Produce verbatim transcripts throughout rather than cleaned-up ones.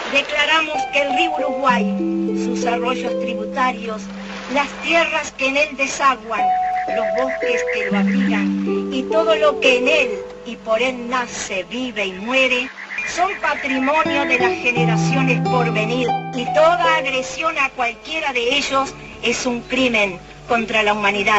declaramos que el río Uruguay, sus arroyos tributarios, las tierras que en él desaguan, los bosques que lo abrigan y todo lo que en él y por él nace, vive y muere, son patrimonio de las generaciones por venir, y toda agresión a cualquiera de ellos es un crimen contra la humanidad.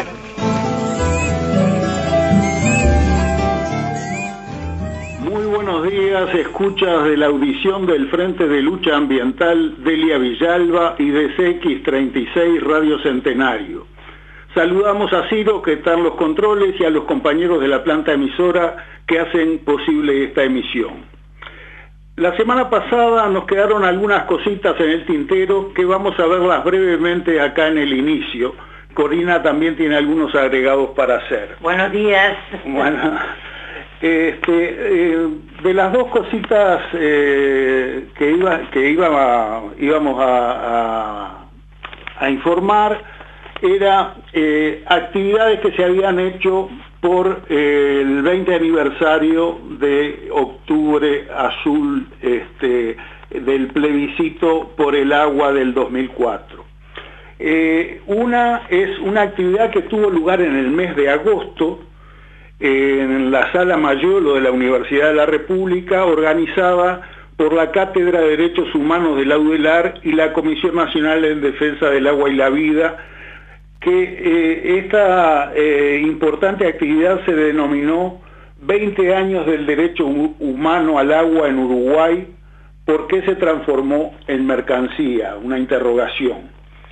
Muy buenos días, escuchas de la audición del Frente de Lucha Ambiental Delia Villalba y de C X treinta y seis Radio Centenario. Saludamos a Ciro, que está en los controles, y a los compañeros de la planta emisora que hacen posible esta emisión. La semana pasada nos quedaron algunas cositas en el tintero que vamos a verlas brevemente acá en el inicio. Corina también tiene algunos agregados para hacer. Buenos días. Bueno, este, eh, de las dos cositas eh, que, iba, que iba a, íbamos a, a, a informar, era eh, actividades que se habían hecho por eh, el veinte aniversario de Octubre Azul, este, del plebiscito por el agua del dos mil cuatro. Eh, una es una actividad que tuvo lugar en el mes de agosto, eh, en la Sala Mayolo de la Universidad de la República, organizada por la Cátedra de Derechos Humanos de la U D E L A R y la Comisión Nacional en Defensa del Agua y la Vida, que eh, esta eh, importante actividad se denominó veinte años del derecho humano al agua en Uruguay, ¿por qué se transformó en mercancía? Una interrogación.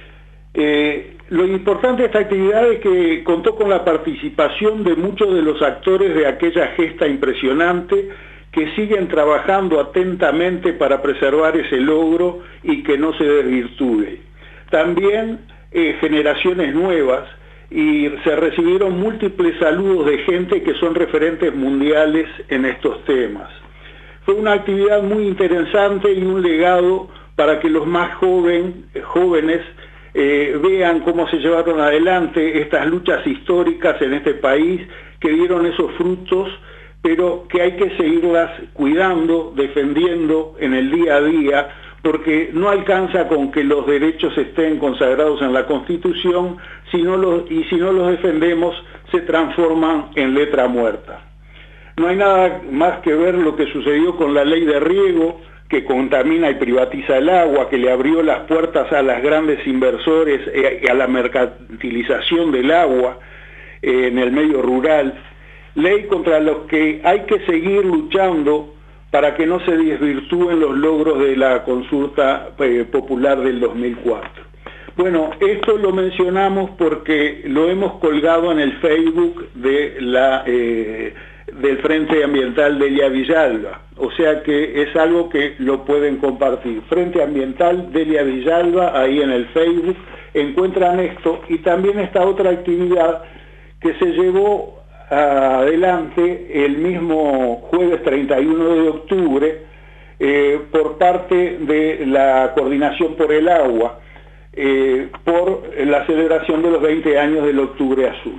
Eh, lo importante de esta actividad es que contó con la participación de muchos de los actores de aquella gesta impresionante que siguen trabajando atentamente para preservar ese logro y que no se desvirtúe. También Eh, generaciones nuevas, y se recibieron múltiples saludos de gente que son referentes mundiales en estos temas. Fue una actividad muy interesante y un legado para que los más joven, jóvenes eh, vean cómo se llevaron adelante estas luchas históricas en este país, que dieron esos frutos, pero que hay que seguirlas cuidando, defendiendo en el día a día, porque no alcanza con que los derechos estén consagrados en la Constitución, si no los, y si no los defendemos, se transforman en letra muerta. No hay nada más que ver lo que sucedió con la ley de riego, que contamina y privatiza el agua, que le abrió las puertas a los grandes inversores y a la mercantilización del agua eh, en el medio rural. Ley contra la que hay que seguir luchando para que no se desvirtúen los logros de la consulta eh, popular del dos mil cuatro. Bueno, esto lo mencionamos porque lo hemos colgado en el Facebook de la, eh, del Frente Ambiental Delia Villalba, o sea que es algo que lo pueden compartir. Frente Ambiental Delia Villalba, ahí en el Facebook, encuentran esto, y también esta otra actividad que se llevó adelante el mismo jueves treinta y uno de octubre eh, por parte de la Coordinación por el Agua, eh, por la celebración de los veinte años del Octubre Azul.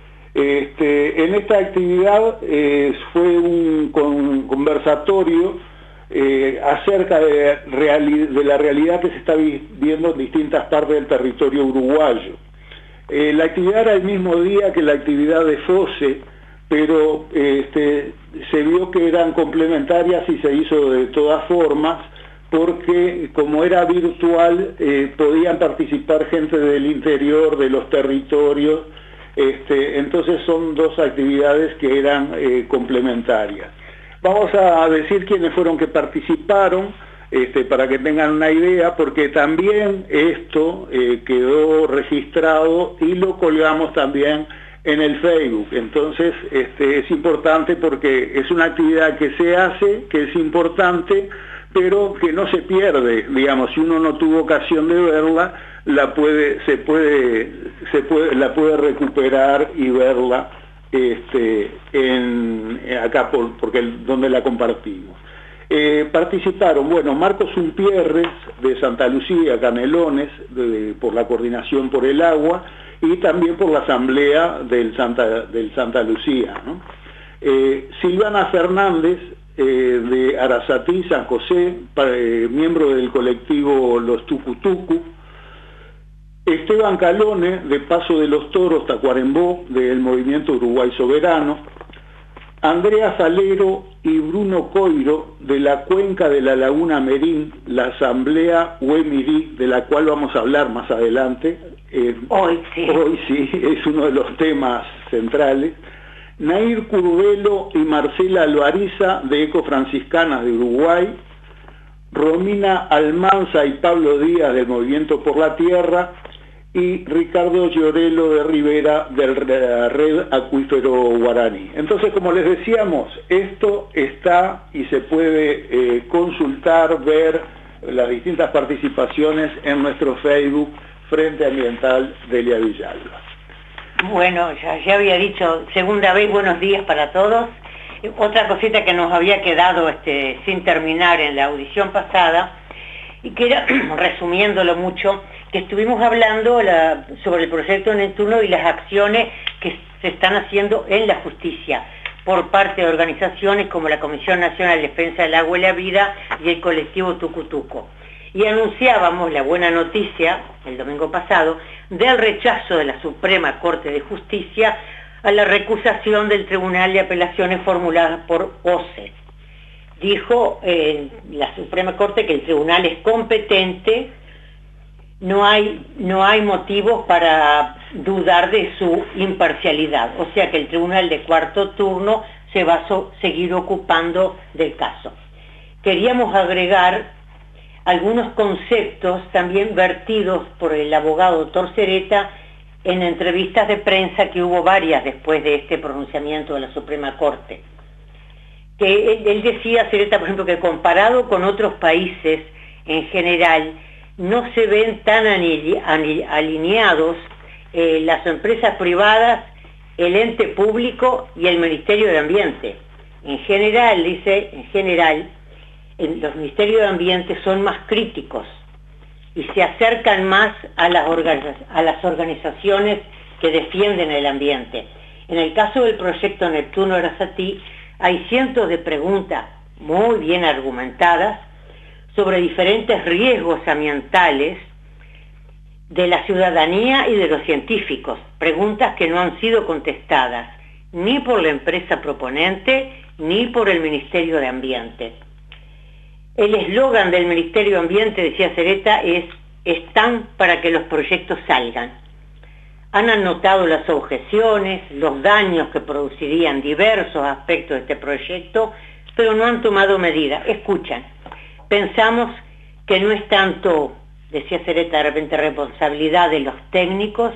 Este, en esta actividad eh, fue un con, conversatorio eh, acerca de, reali de la realidad que se está viviendo en distintas partes del territorio uruguayo. Eh, la actividad era el mismo día que la actividad de FOSE, pero este, se vio que eran complementarias y se hizo de todas formas, porque como era virtual, eh, podían participar gente del interior, de los territorios, este, entonces son dos actividades que eran eh, complementarias. Vamos a decir quiénes fueron que participaron. Este, para que tengan una idea, porque también esto eh, quedó registrado y lo colgamos también en el Facebook. Entonces este, es importante porque es una actividad que se hace, que es importante, pero que no se pierde. Digamos, si uno no tuvo ocasión de verla, la puede, se puede, se puede, la puede recuperar y verla este, en, acá por, porque donde la compartimos. Eh, participaron, bueno, Marcos Umpierres de Santa Lucía, Canelones, de, por la Coordinación por el Agua, y también por la Asamblea del Santa, del Santa Lucía, ¿no? Eh, Silvana Fernández eh, de Arasatí, San José, para, eh, miembro del colectivo Los Tucutucu, Esteban Calone, de Paso de los Toros, Tacuarembó, del Movimiento Uruguay Soberano, Andrea Falero y Bruno Coiro, de la Cuenca de la Laguna Merín, la Asamblea Huemirí, de la cual vamos a hablar más adelante. Eh, hoy sí. Hoy sí, es uno de los temas centrales. Nair Curvelo y Marcela Loariza, de Eco Franciscanas de Uruguay, Romina Almanza y Pablo Díaz, del Movimiento por la Tierra, y Ricardo Llorelo de Rivera, de la Red Acuífero Guaraní. Entonces, como les decíamos, esto está y se puede eh, consultar, ver las distintas participaciones en nuestro Facebook Frente Ambiental Delia Villalba. Bueno, ya, ya había dicho, segunda vez, buenos días para todos. Otra cosita que nos había quedado este, sin terminar en la audición pasada, y que era, resumiéndolo mucho, que estuvimos hablando la, sobre el proyecto Neptuno y las acciones que se están haciendo en la justicia por parte de organizaciones como la Comisión Nacional de Defensa del Agua y la Vida y el colectivo Tucutuco. Y anunciábamos la buena noticia, el domingo pasado, del rechazo de la Suprema Corte de Justicia a la recusación del Tribunal de Apelaciones formulada por O C E. Dijo eh, la Suprema Corte que el tribunal es competente, no hay, no hay motivos para dudar de su imparcialidad, o sea que el tribunal de cuarto turno se va a so, seguir ocupando del caso. Queríamos agregar algunos conceptos también vertidos por el abogado doctor Cereta en entrevistas de prensa, que hubo varias después de este pronunciamiento de la Suprema Corte. Que él, él decía, Cereta, por ejemplo, que comparado con otros países en general, no se ven tan alineados eh, las empresas privadas, el ente público y el Ministerio de Ambiente. En general, dice, en general, en los Ministerios de Ambiente son más críticos y se acercan más a las, a las organizaciones que defienden el ambiente. En el caso del proyecto Neptuno Arasatí, hay cientos de preguntas muy bien argumentadas sobre diferentes riesgos ambientales de la ciudadanía y de los científicos, preguntas que no han sido contestadas ni por la empresa proponente ni por el Ministerio de Ambiente. El eslogan del Ministerio de Ambiente, decía Cereta, es "están para que los proyectos salgan". Han anotado las objeciones, los daños que producirían diversos aspectos de este proyecto, pero no han tomado medidas. Escuchan, pensamos que no es tanto, decía Cereta, de repente responsabilidad de los técnicos,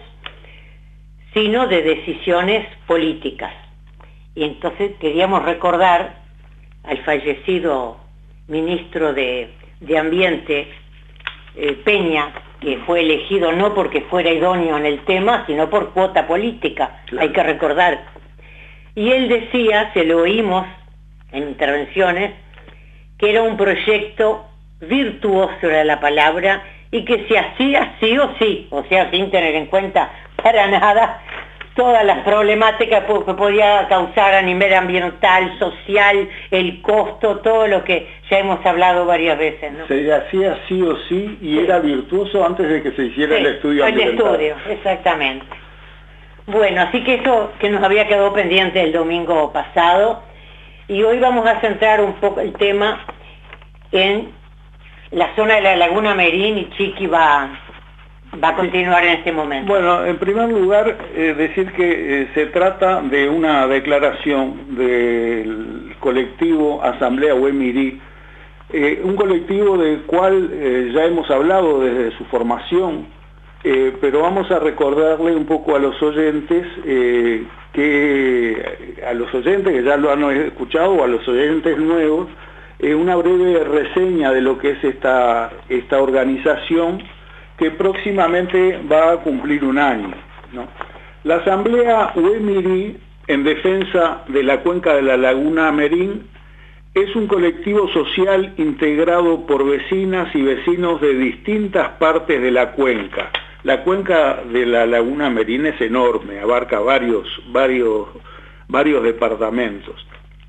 sino de decisiones políticas. Y entonces queríamos recordar al fallecido ministro de, de Ambiente, eh, Peña, que fue elegido no porque fuera idóneo en el tema, sino por cuota política, claro. Hay que recordar. Y él decía, se lo oímos en intervenciones, que era un proyecto virtuoso, era la palabra, y que se hacía sí o sí, o sea, sin tener en cuenta para nada todas las problemáticas que podía causar a nivel ambiental, social, el costo, todo lo que ya hemos hablado varias veces, ¿no? Se hacía sí o sí y sí. Era virtuoso antes de que se hiciera sí, el estudio ambiental. El estudio, exactamente. Bueno, así que eso que nos había quedado pendiente el domingo pasado, y hoy vamos a centrar un poco el tema en la zona de la Laguna Merín, y Chiqui va... va a continuar en este momento. Bueno, en primer lugar, eh, decir que eh, se trata de una declaración del colectivo Asamblea Huemirí, eh, un colectivo del cual eh, ya hemos hablado desde su formación, eh, pero vamos a recordarle un poco a los oyentes, eh, que a los oyentes que ya lo han escuchado, o a los oyentes nuevos, eh, una breve reseña de lo que es esta, esta organización, que próximamente va a cumplir un año, ¿no? La Asamblea Huemirí, en defensa de la cuenca de la Laguna Merín, es un colectivo social integrado por vecinas y vecinos de distintas partes de la cuenca. La cuenca de la Laguna Merín es enorme, abarca varios, varios, varios departamentos.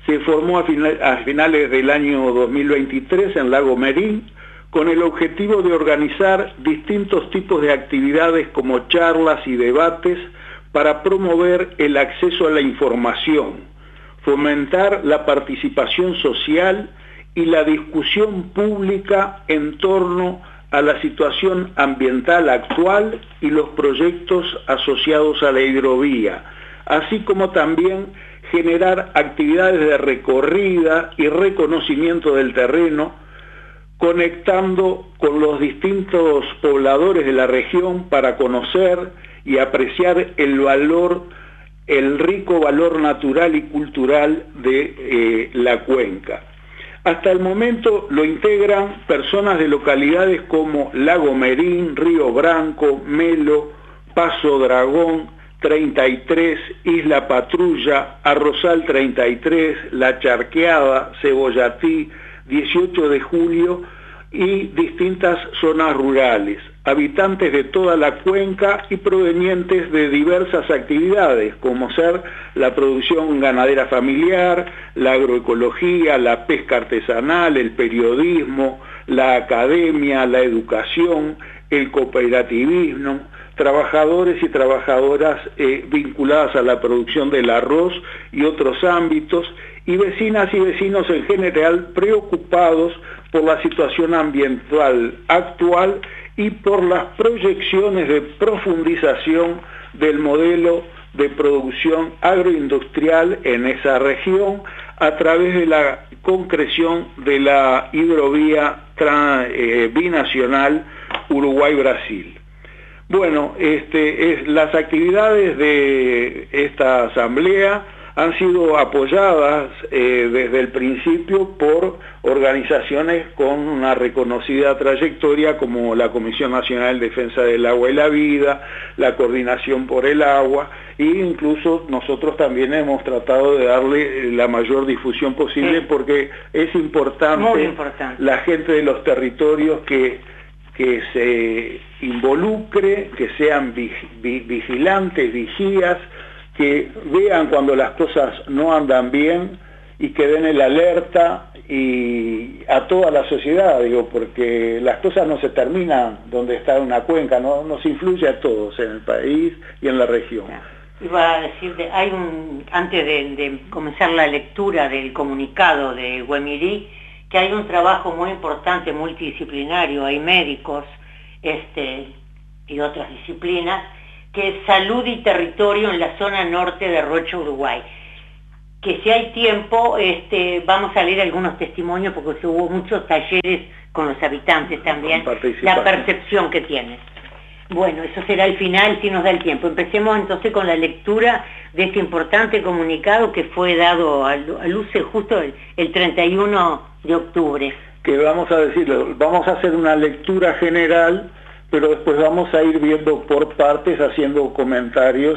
se formó a, final, a finales del año dos mil veintitrés en Lago Merín, con el objetivo de organizar distintos tipos de actividades como charlas y debates para promover el acceso a la información, fomentar la participación social y la discusión pública en torno a la situación ambiental actual y los proyectos asociados a la hidrovía, así como también generar actividades de recorrida y reconocimiento del terreno, conectando con los distintos pobladores de la región para conocer y apreciar el valor, el rico valor natural y cultural de eh, la cuenca. Hasta el momento lo integran personas de localidades como Lago Merín, Río Branco, Melo, Paso Dragón, treinta y tres, Isla Patrulla, Arrozal treinta y tres, La Charqueada, Cebollatí, dieciocho de julio y distintas zonas rurales, habitantes de toda la cuenca y provenientes de diversas actividades, como ser la producción ganadera familiar, la agroecología, la pesca artesanal, el periodismo, la academia, la educación, el cooperativismo, trabajadores y trabajadoras eh, vinculadas a la producción del arroz y otros ámbitos, y vecinas y vecinos en general preocupados por la situación ambiental actual y por las proyecciones de profundización del modelo de producción agroindustrial en esa región a través de la concreción de la hidrovía trans, eh, binacional Uruguay-Brasil. Bueno, este, es, las actividades de esta asamblea han sido apoyadas eh, desde el principio por organizaciones con una reconocida trayectoria como la Comisión Nacional de Defensa del Agua y la Vida, la Coordinación por el Agua, e incluso nosotros también hemos tratado de darle la mayor difusión posible, sí, porque es importante, muy importante, la gente de los territorios que, que se involucre, que sean vigilantes, vigías, que vean cuando las cosas no andan bien y que den el alerta y a toda la sociedad, digo, porque las cosas no se terminan donde está una cuenca, no nos influye a todos en el país y en la región. Iba a decirte, hay un, antes de, de comenzar la lectura del comunicado de Güemirí, que hay un trabajo muy importante multidisciplinario, hay médicos este, y otras disciplinas, que es salud y territorio en la zona norte de Rocha, Uruguay. Que si hay tiempo, este, vamos a leer algunos testimonios, porque se hubo muchos talleres con los habitantes también, la percepción que tienen. Bueno, eso será el final si nos da el tiempo. Empecemos entonces con la lectura de este importante comunicado que fue dado a luce justo el, el treinta y uno de octubre. Que vamos a decirlo, vamos a hacer una lectura general, pero después vamos a ir viendo por partes, haciendo comentarios,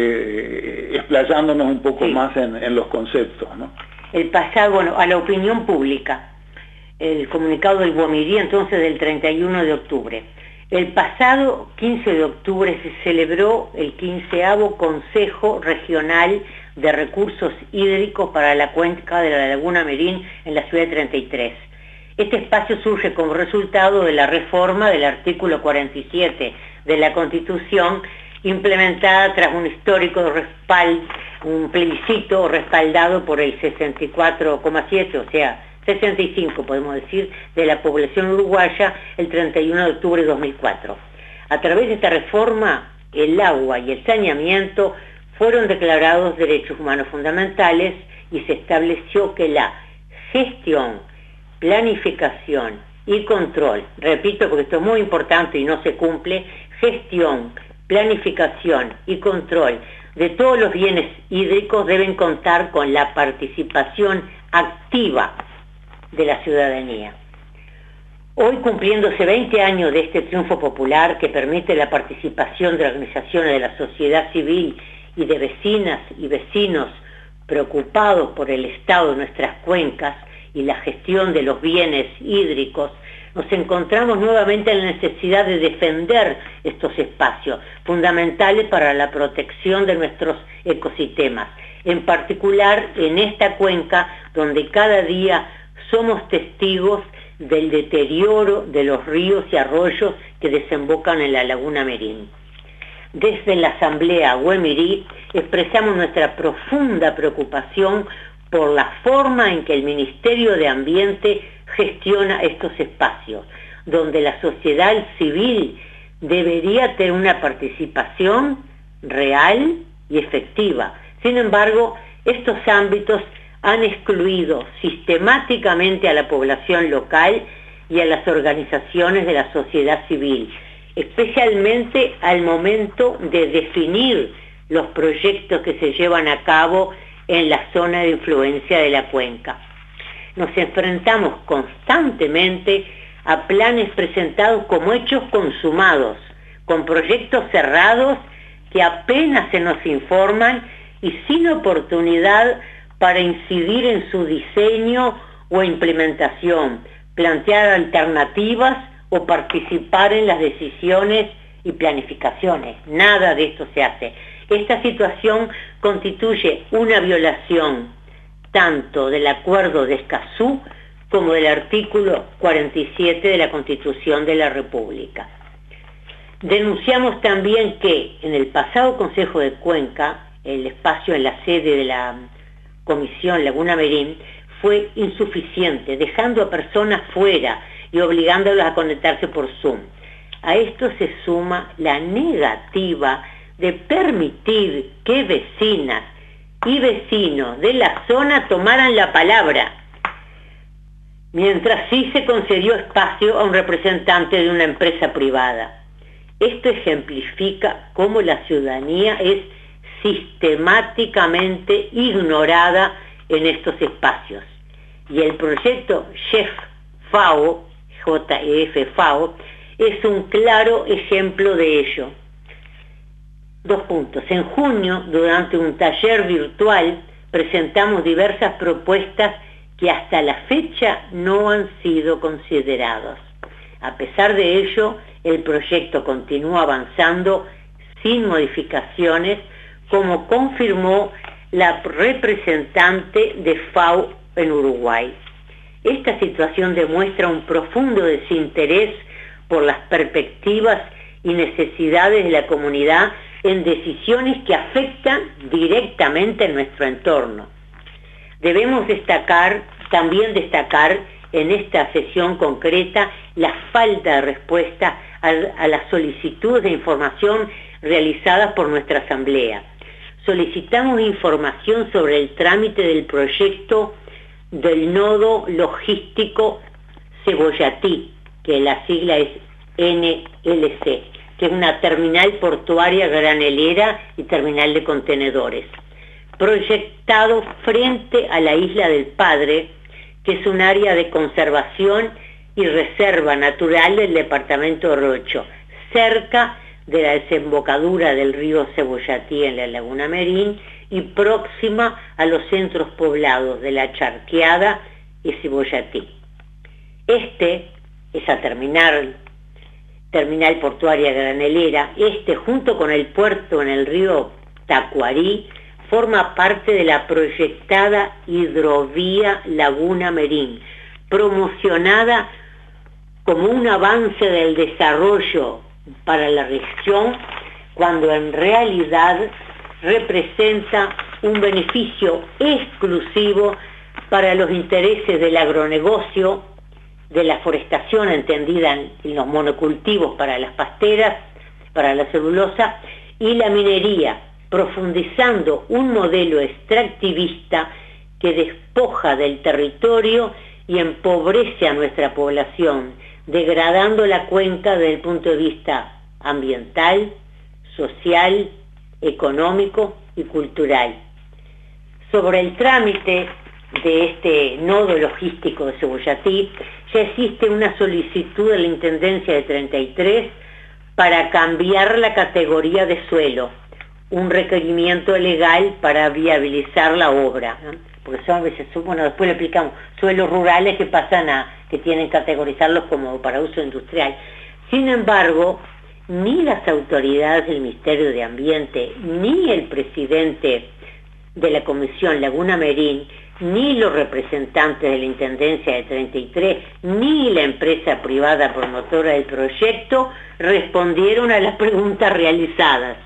de, explayándonos un poco sí. más en, en los conceptos, ¿no? El pasado, bueno, a la opinión pública, el comunicado del Güemirí entonces del treinta y uno de octubre. El pasado quince de octubre se celebró el quinceavo Consejo Regional de Recursos Hídricos para la Cuenca de la Laguna Merín en la ciudad de treinta y tres. Este espacio surge como resultado de la reforma del artículo cuarenta y siete de la Constitución, implementada tras un histórico respaldo, un plebiscito respaldado por el sesenta y cuatro coma siete, o sea, sesenta y cinco podemos decir, de la población uruguaya el treinta y uno de octubre de dos mil cuatro. A través de esta reforma, el agua y el saneamiento fueron declarados derechos humanos fundamentales y se estableció que la gestión, planificación y control, repito porque esto es muy importante y no se cumple, gestión, planificación y control de todos los bienes hídricos deben contar con la participación activa de la ciudadanía. Hoy, cumpliéndose veinte años de este triunfo popular que permite la participación de organizaciones de la sociedad civil y de vecinas y vecinos preocupados por el estado de nuestras cuencas y la gestión de los bienes hídricos, nos encontramos nuevamente en la necesidad de defender estos espacios fundamentales para la protección de nuestros ecosistemas, en particular en esta cuenca donde cada día somos testigos del deterioro de los ríos y arroyos que desembocan en la laguna Merín. Desde la Asamblea Güemerí expresamos nuestra profunda preocupación por la forma en que el Ministerio de Ambiente gestiona estos espacios, donde la sociedad civil debería tener una participación real y efectiva. Sin embargo, estos ámbitos han excluido sistemáticamente a la población local y a las organizaciones de la sociedad civil, especialmente al momento de definir los proyectos que se llevan a cabo en la zona de influencia de la cuenca. Nos enfrentamos constantemente a planes presentados como hechos consumados, con proyectos cerrados que apenas se nos informan y sin oportunidad para incidir en su diseño o implementación, plantear alternativas o participar en las decisiones y planificaciones. Nada de esto se hace. Esta situación constituye una violación tanto del Acuerdo de Escazú como del artículo cuarenta y siete de la Constitución de la República. Denunciamos también que en el pasado Consejo de Cuenca, el espacio en la sede de la Comisión Laguna Merín fue insuficiente, dejando a personas fuera y obligándolas a conectarse por Zoom. A esto se suma la negativa de permitir que vecinas y vecinos de la zona tomaran la palabra, mientras sí se concedió espacio a un representante de una empresa privada. Esto ejemplifica cómo la ciudadanía es sistemáticamente ignorada en estos espacios. Y el proyecto JEF-FAO, J E F FAO, es un claro ejemplo de ello. Dos puntos. En junio, durante un taller virtual, presentamos diversas propuestas que hasta la fecha no han sido consideradas. A pesar de ello, el proyecto continúa avanzando sin modificaciones, como confirmó la representante de FAO en Uruguay. Esta situación demuestra un profundo desinterés por las perspectivas y necesidades de la comunidad en decisiones que afectan directamente a nuestro entorno. Debemos destacar, también destacar en esta sesión concreta la falta de respuesta a, a las solicitudes de información realizadas por nuestra Asamblea. Solicitamos información sobre el trámite del proyecto del nodo logístico Cebollatí, que la sigla es N L C, que es una terminal portuaria granelera y terminal de contenedores, proyectado frente a la Isla del Padre, que es un área de conservación y reserva natural del departamento de Rocho, cerca de la desembocadura del río Cebollatí en la laguna Merín y próxima a los centros poblados de La Charqueada y Cebollatí. Este, esa terminal, terminal portuaria granelera, este junto con el puerto en el río Tacuarí, forma parte de la proyectada hidrovía Laguna Merín, promocionada como un avance del desarrollo para la región, cuando en realidad representa un beneficio exclusivo para los intereses del agronegocio, de la forestación entendida en los monocultivos para las pasteras, para la celulosa, y la minería, profundizando un modelo extractivista que despoja del territorio y empobrece a nuestra población, degradando la cuenca desde el punto de vista ambiental, social, económico y cultural. Sobre el trámite de este nodo logístico de Cebollatí, ya existe una solicitud de la Intendencia de treinta y tres para cambiar la categoría de suelo, un requerimiento legal para viabilizar la obra, ¿no? Porque son a veces, bueno, después le explicamos, suelos rurales que pasan a, que tienen que categorizarlos como para uso industrial. Sin embargo, ni las autoridades del Ministerio de Ambiente, ni el presidente de la Comisión Laguna Merín, ni los representantes de la Intendencia de treinta y tres, ni la empresa privada promotora del proyecto respondieron a las preguntas realizadas.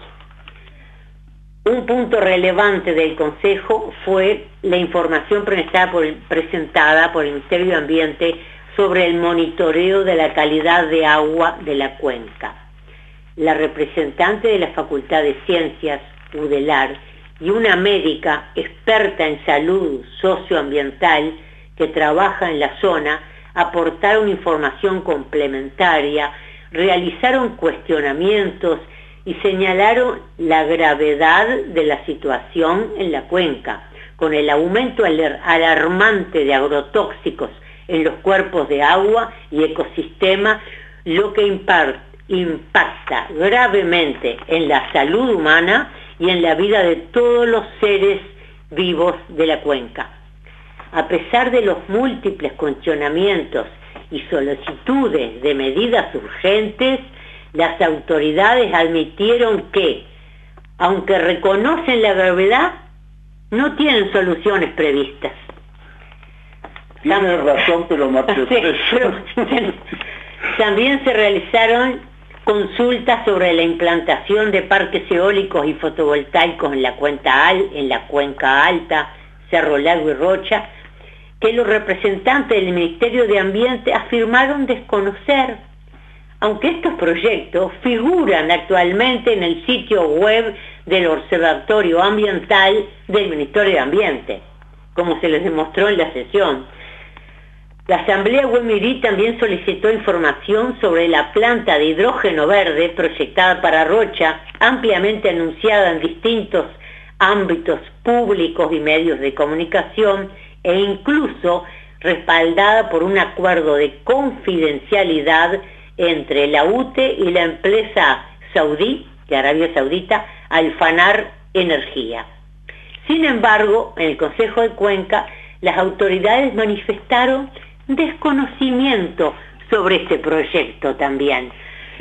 Un punto relevante del Consejo fue la información presentada por, presentada por el Ministerio de Ambiente sobre el monitoreo de la calidad de agua de la cuenca. La representante de la Facultad de Ciencias, UDELAR, y una médica experta en salud socioambiental que trabaja en la zona aportaron información complementaria, realizaron cuestionamientos y señalaron la gravedad de la situación en la cuenca, con el aumento alarmante de agrotóxicos en los cuerpos de agua y ecosistema, lo que impacta gravemente en la salud humana y en la vida de todos los seres vivos de la cuenca. A pesar de los múltiples cuestionamientos y solicitudes de medidas urgentes, las autoridades admitieron que, aunque reconocen la gravedad, no tienen soluciones previstas. Tienes razón, pero más sí, pero, también se realizaron consultas sobre la implantación de parques eólicos y fotovoltaicos en la, cuenca al, en la Cuenca Alta, Cerro Largo y Rocha, que los representantes del Ministerio de Ambiente afirmaron desconocer, aunque estos proyectos figuran actualmente en el sitio web del Observatorio Ambiental del Ministerio de Ambiente, como se les demostró en la sesión. La Asamblea Güemerí también solicitó información sobre la planta de hidrógeno verde proyectada para Rocha, ampliamente anunciada en distintos ámbitos públicos y medios de comunicación, e incluso respaldada por un acuerdo de confidencialidad entre la U T E y la empresa saudí, de Arabia Saudita, Alfanar Energía. Sin embargo, en el Consejo de Cuenca, las autoridades manifestaron desconocimiento sobre este proyecto también.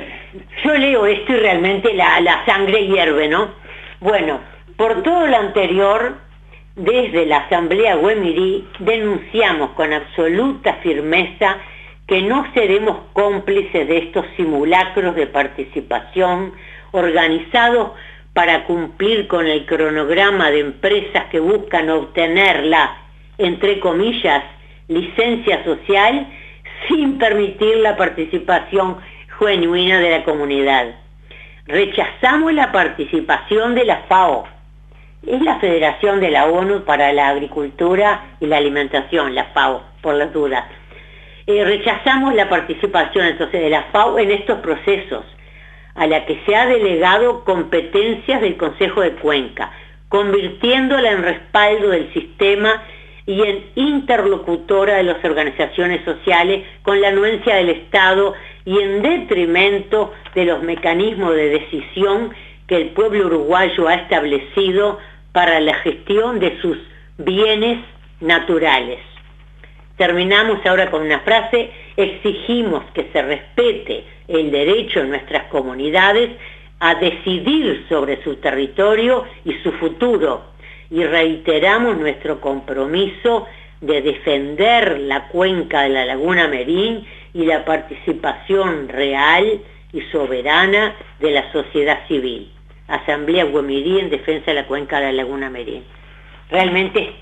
Yo leo esto y realmente la, la sangre hierve, ¿no? Bueno, por todo lo anterior, desde la Asamblea Güemerí denunciamos con absoluta firmeza que no seremos cómplices de estos simulacros de participación organizados para cumplir con el cronograma de empresas que buscan obtener la, entre comillas, licencia social sin permitir la participación genuina de la comunidad. Rechazamos la participación de la FAO, es la Federación de la ONU para la Agricultura y la Alimentación, la FAO, por las dudas. Eh, rechazamos la participación entonces de la FAO en estos procesos, a la que se ha delegado competencias del Consejo de Cuenca, convirtiéndola en respaldo del sistema y en interlocutora de las organizaciones sociales con la anuencia del Estado y en detrimento de los mecanismos de decisión que el pueblo uruguayo ha establecido para la gestión de sus bienes naturales. Terminamos ahora con una frase: exigimos que se respete el derecho de nuestras comunidades a decidir sobre su territorio y su futuro, y reiteramos nuestro compromiso de defender la cuenca de la Laguna Merín y la participación real y soberana de la sociedad civil. Asamblea Güemerí en defensa de la cuenca de la Laguna Merín. Realmente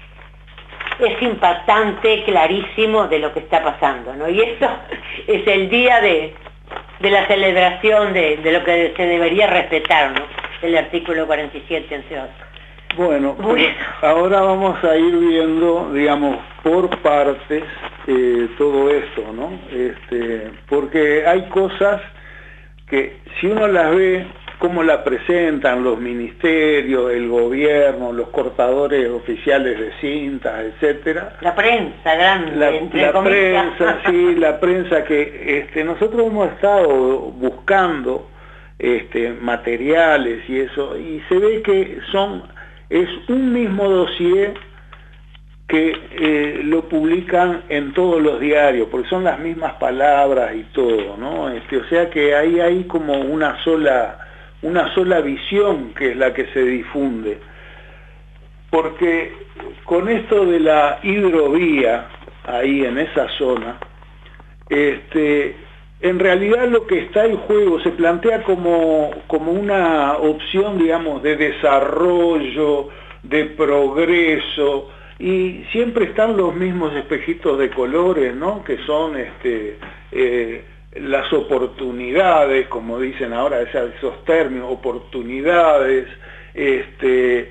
es impactante, clarísimo de lo que está pasando, ¿no? Y esto es el día de, de la celebración de, de lo que se debería respetar, ¿no? El artículo cuarenta y siete, entre otros. Bueno, bueno, ahora vamos a ir viendo, digamos, por partes eh, todo esto, ¿no? Este, porque hay cosas que si uno las ve, cómo la presentan los ministerios, el gobierno, los cortadores oficiales de cintas, etcétera. La prensa grande, la, entre la comillas. prensa, sí, la prensa que este, nosotros hemos estado buscando este, materiales y eso, y se ve que son es un mismo dossier que eh, lo publican en todos los diarios, porque son las mismas palabras y todo, ¿no? Este, o sea que ahí hay como una sola, una sola visión que es la que se difunde. porque con esto de la hidrovía, ahí en esa zona, este, en realidad lo que está en juego se plantea como, como una opción, digamos, de desarrollo, de progreso, y siempre están los mismos espejitos de colores, ¿no? Que son este, eh, las oportunidades, como dicen ahora esos términos, oportunidades, este,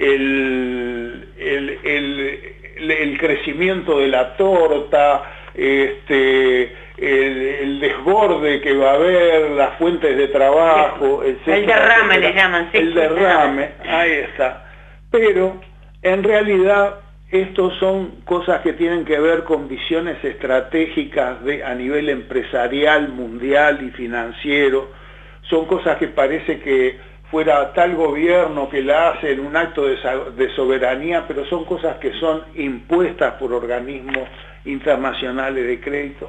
el, el, el, el crecimiento de la torta, este, el, el desborde que va a haber, las fuentes de trabajo, etcétera. El derrame etcétera. Le llaman, sí. El derrame, ahí está. Pero en realidad estos son cosas que tienen que ver con visiones estratégicas de, a nivel empresarial, mundial y financiero. Son cosas que parece que fuera tal gobierno que la hace en un acto de, de soberanía, pero son cosas que son impuestas por organismos internacionales de crédito.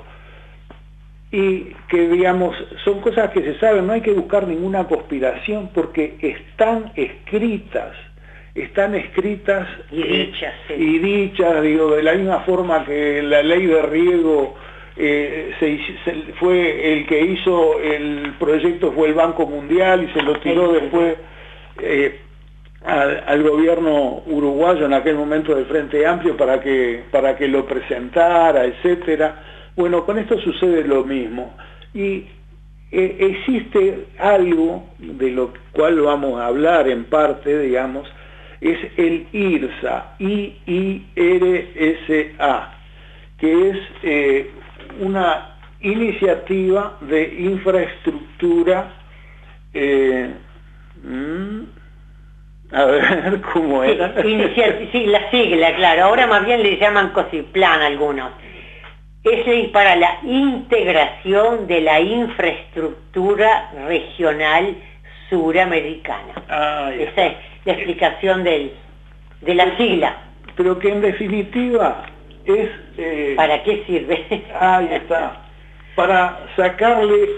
Y que, digamos, son cosas que se saben, no hay que buscar ninguna conspiración porque están escritas. Están escritas y dichas, sí. y dichas, digo, de la misma forma que la ley de riego eh, se, se, fue el que hizo el proyecto, fue el Banco Mundial y se lo tiró sí, después eh, al, al gobierno uruguayo en aquel momento del Frente Amplio para que, para que lo presentara, etcétera. Bueno, con esto sucede lo mismo. Y eh, existe algo de lo cual vamos a hablar en parte, digamos, es el IRSA, I I R S A, que es eh, una iniciativa de infraestructura, eh, mm, a ver cómo era. Sí, sí, la sigla, claro, ahora más bien le llaman COSIPLAN algunos. Es para la integración de la infraestructura regional suramericana. Ah, esa es la explicación del, de la sigla. Pero que en definitiva es... Eh, ¿Para qué sirve? Ahí está. Para sacarle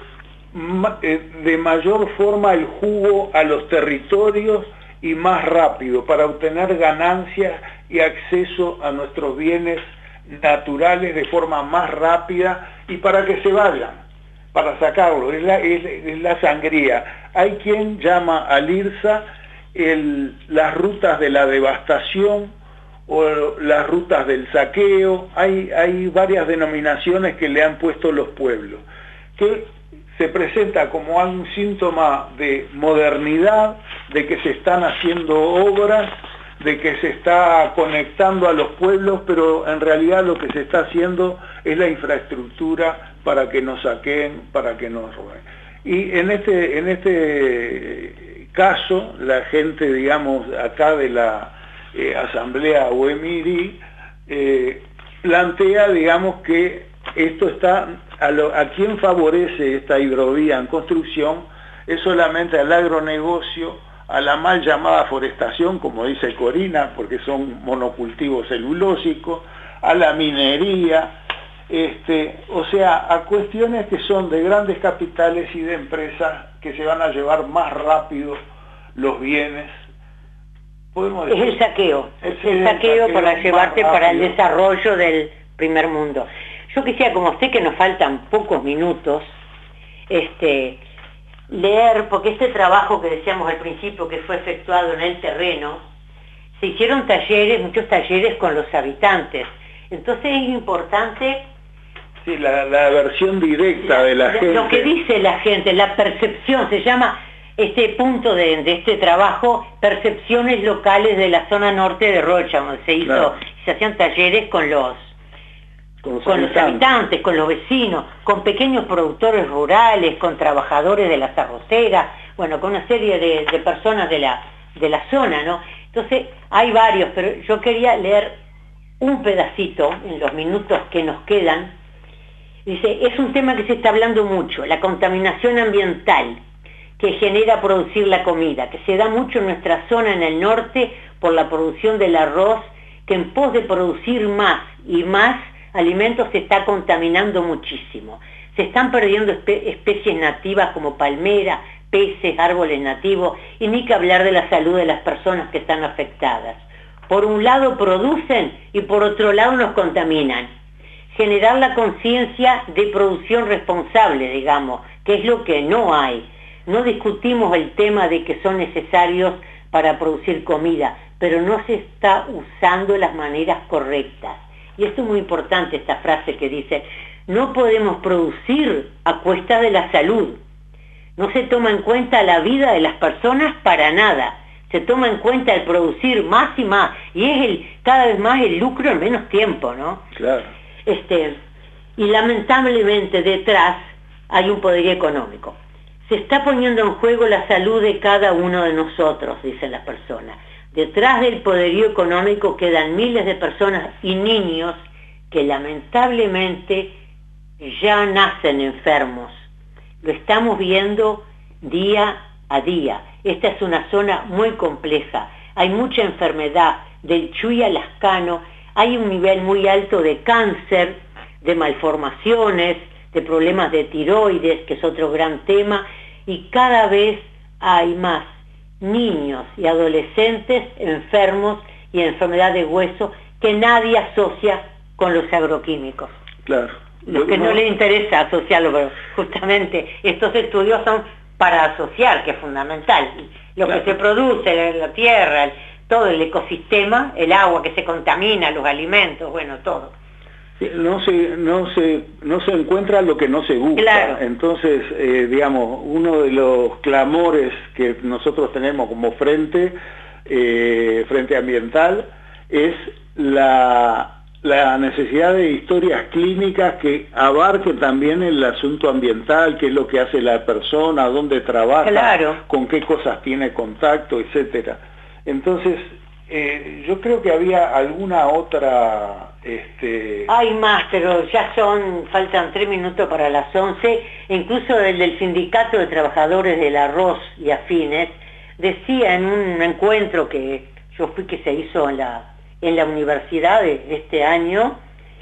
de mayor forma el jugo a los territorios y más rápido, para obtener ganancias y acceso a nuestros bienes naturales de forma más rápida y para que se vayan, para sacarlo. Es la, es, es la sangría. Hay quien llama al IRSA el, las rutas de la devastación o las rutas del saqueo. Hay, hay varias denominaciones que le han puesto los pueblos, que se presenta como un síntoma de modernidad, de que se están haciendo obras, de que se está conectando a los pueblos, pero en realidad lo que se está haciendo es la infraestructura para que nos saquen, para que nos roben. Y en este, en este caso, la gente, digamos, acá de la eh, Asamblea UEMIRI, eh, plantea, digamos, que esto está, a, lo, a quien favorece esta hidrovía en construcción, es solamente al agronegocio, a la mal llamada forestación, como dice Corina, porque son monocultivos celulósicos, a la minería, este, o sea, a cuestiones que son de grandes capitales y de empresas que se van a llevar más rápido los bienes. ¿Podemos decir? Es el saqueo, es el, el saqueo, saqueo para llevarte para el desarrollo del primer mundo. Yo quisiera, como sé que nos faltan pocos minutos, este... leer, porque este trabajo que decíamos al principio que fue efectuado en el terreno, se hicieron talleres, muchos talleres con los habitantes. Entonces es importante... Sí, la, la versión directa la, de la, la gente. Lo que dice la gente, la percepción, se llama este punto de, de este trabajo, percepciones locales de la zona norte de Rocha, donde se hizo, claro. Se hacían talleres con los... Con, los, con los habitantes, con los vecinos, con pequeños productores rurales, con trabajadores de las arroceras, bueno, con una serie de, de personas de la, de la zona, ¿no? Entonces, hay varios, pero yo quería leer un pedacito en los minutos que nos quedan. Dice, es un tema que se está hablando mucho, la contaminación ambiental que genera producir la comida, que se da mucho en nuestra zona en el norte por la producción del arroz, que en pos de producir más y más alimentos se está contaminando muchísimo. Se están perdiendo espe especies nativas como palmeras, peces, árboles nativos, y ni que hablar de la salud de las personas que están afectadas. Por un lado producen y por otro lado nos contaminan. Generar la conciencia de producción responsable, digamos, que es lo que no hay. No discutimos el tema de que son necesarios para producir comida, pero no se está usando las maneras correctas. Y esto es muy importante, esta frase que dice, no podemos producir a cuesta de la salud. No se toma en cuenta la vida de las personas para nada. Se toma en cuenta el producir más y más. Y es el cada vez más el lucro en menos tiempo, ¿no? Claro. Este, y lamentablemente detrás hay un poderío económico. Se está poniendo en juego la salud de cada uno de nosotros, dicen las personas. Detrás del poderío económico quedan miles de personas y niños que lamentablemente ya nacen enfermos. Lo estamos viendo día a día. Esta es una zona muy compleja. Hay mucha enfermedad, del Chuy a Lascano. Hay un nivel muy alto de cáncer, de malformaciones, de problemas de tiroides, que es otro gran tema, y cada vez hay más niños y adolescentes enfermos y enfermedad de hueso que nadie asocia con los agroquímicos. Claro. Lo que no les interesa asociarlo, pero justamente estos estudios son para asociar, que es fundamental. Lo claro. que se produce, la tierra, el, todo el ecosistema, el agua que se contamina, los alimentos, bueno, todo. No se, no se, no se encuentra lo que no se busca. Claro. Entonces, eh, digamos, uno de los clamores que nosotros tenemos como frente, eh, frente ambiental, es la, la necesidad de historias clínicas que abarquen también el asunto ambiental, qué es lo que hace la persona, dónde trabaja, claro. con qué cosas tiene contacto, etcétera. Entonces, eh, yo creo que había alguna otra... Este... Hay más, pero ya son, faltan tres minutos para las once, incluso el del Sindicato de Trabajadores del Arroz y Afines, decía en un encuentro que yo fui que se hizo en la, en la universidad de este año,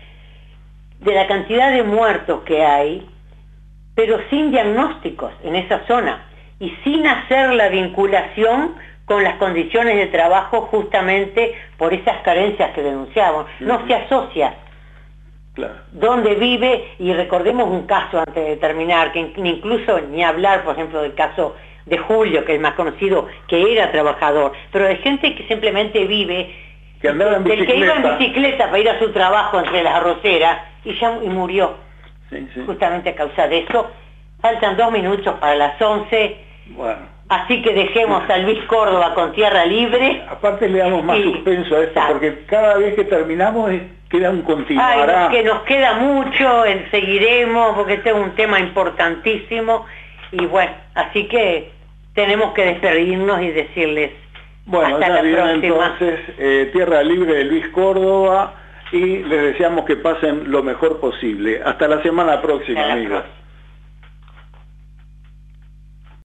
de la cantidad de muertos que hay, pero sin diagnósticos en esa zona, y sin hacer la vinculación con las condiciones de trabajo justamente por esas carencias que denunciamos. No se asocia claro. dónde vive, y recordemos un caso antes de terminar, que incluso ni hablar, por ejemplo, del caso de Julio, que es más conocido, que era trabajador, pero de gente que simplemente vive, que andaba en del bicicleta. que iba en bicicleta para ir a su trabajo entre las arroceras, y ya y murió, sí, sí. justamente a causa de eso. Faltan dos minutos para las once. Bueno. Así que dejemos a Luis Córdoba con Tierra Libre. Aparte le damos más y, suspenso a esto, ¿sabes? Porque cada vez que terminamos es, queda un continuará. Ay, que nos queda mucho, seguiremos, porque este es un tema importantísimo. Y bueno, así que tenemos que despedirnos y decirles bueno, hasta la bien, próxima. Entonces, eh, Tierra Libre de Luis Córdoba, y les deseamos que pasen lo mejor posible. Hasta la semana próxima, Hasta la amigos. próxima.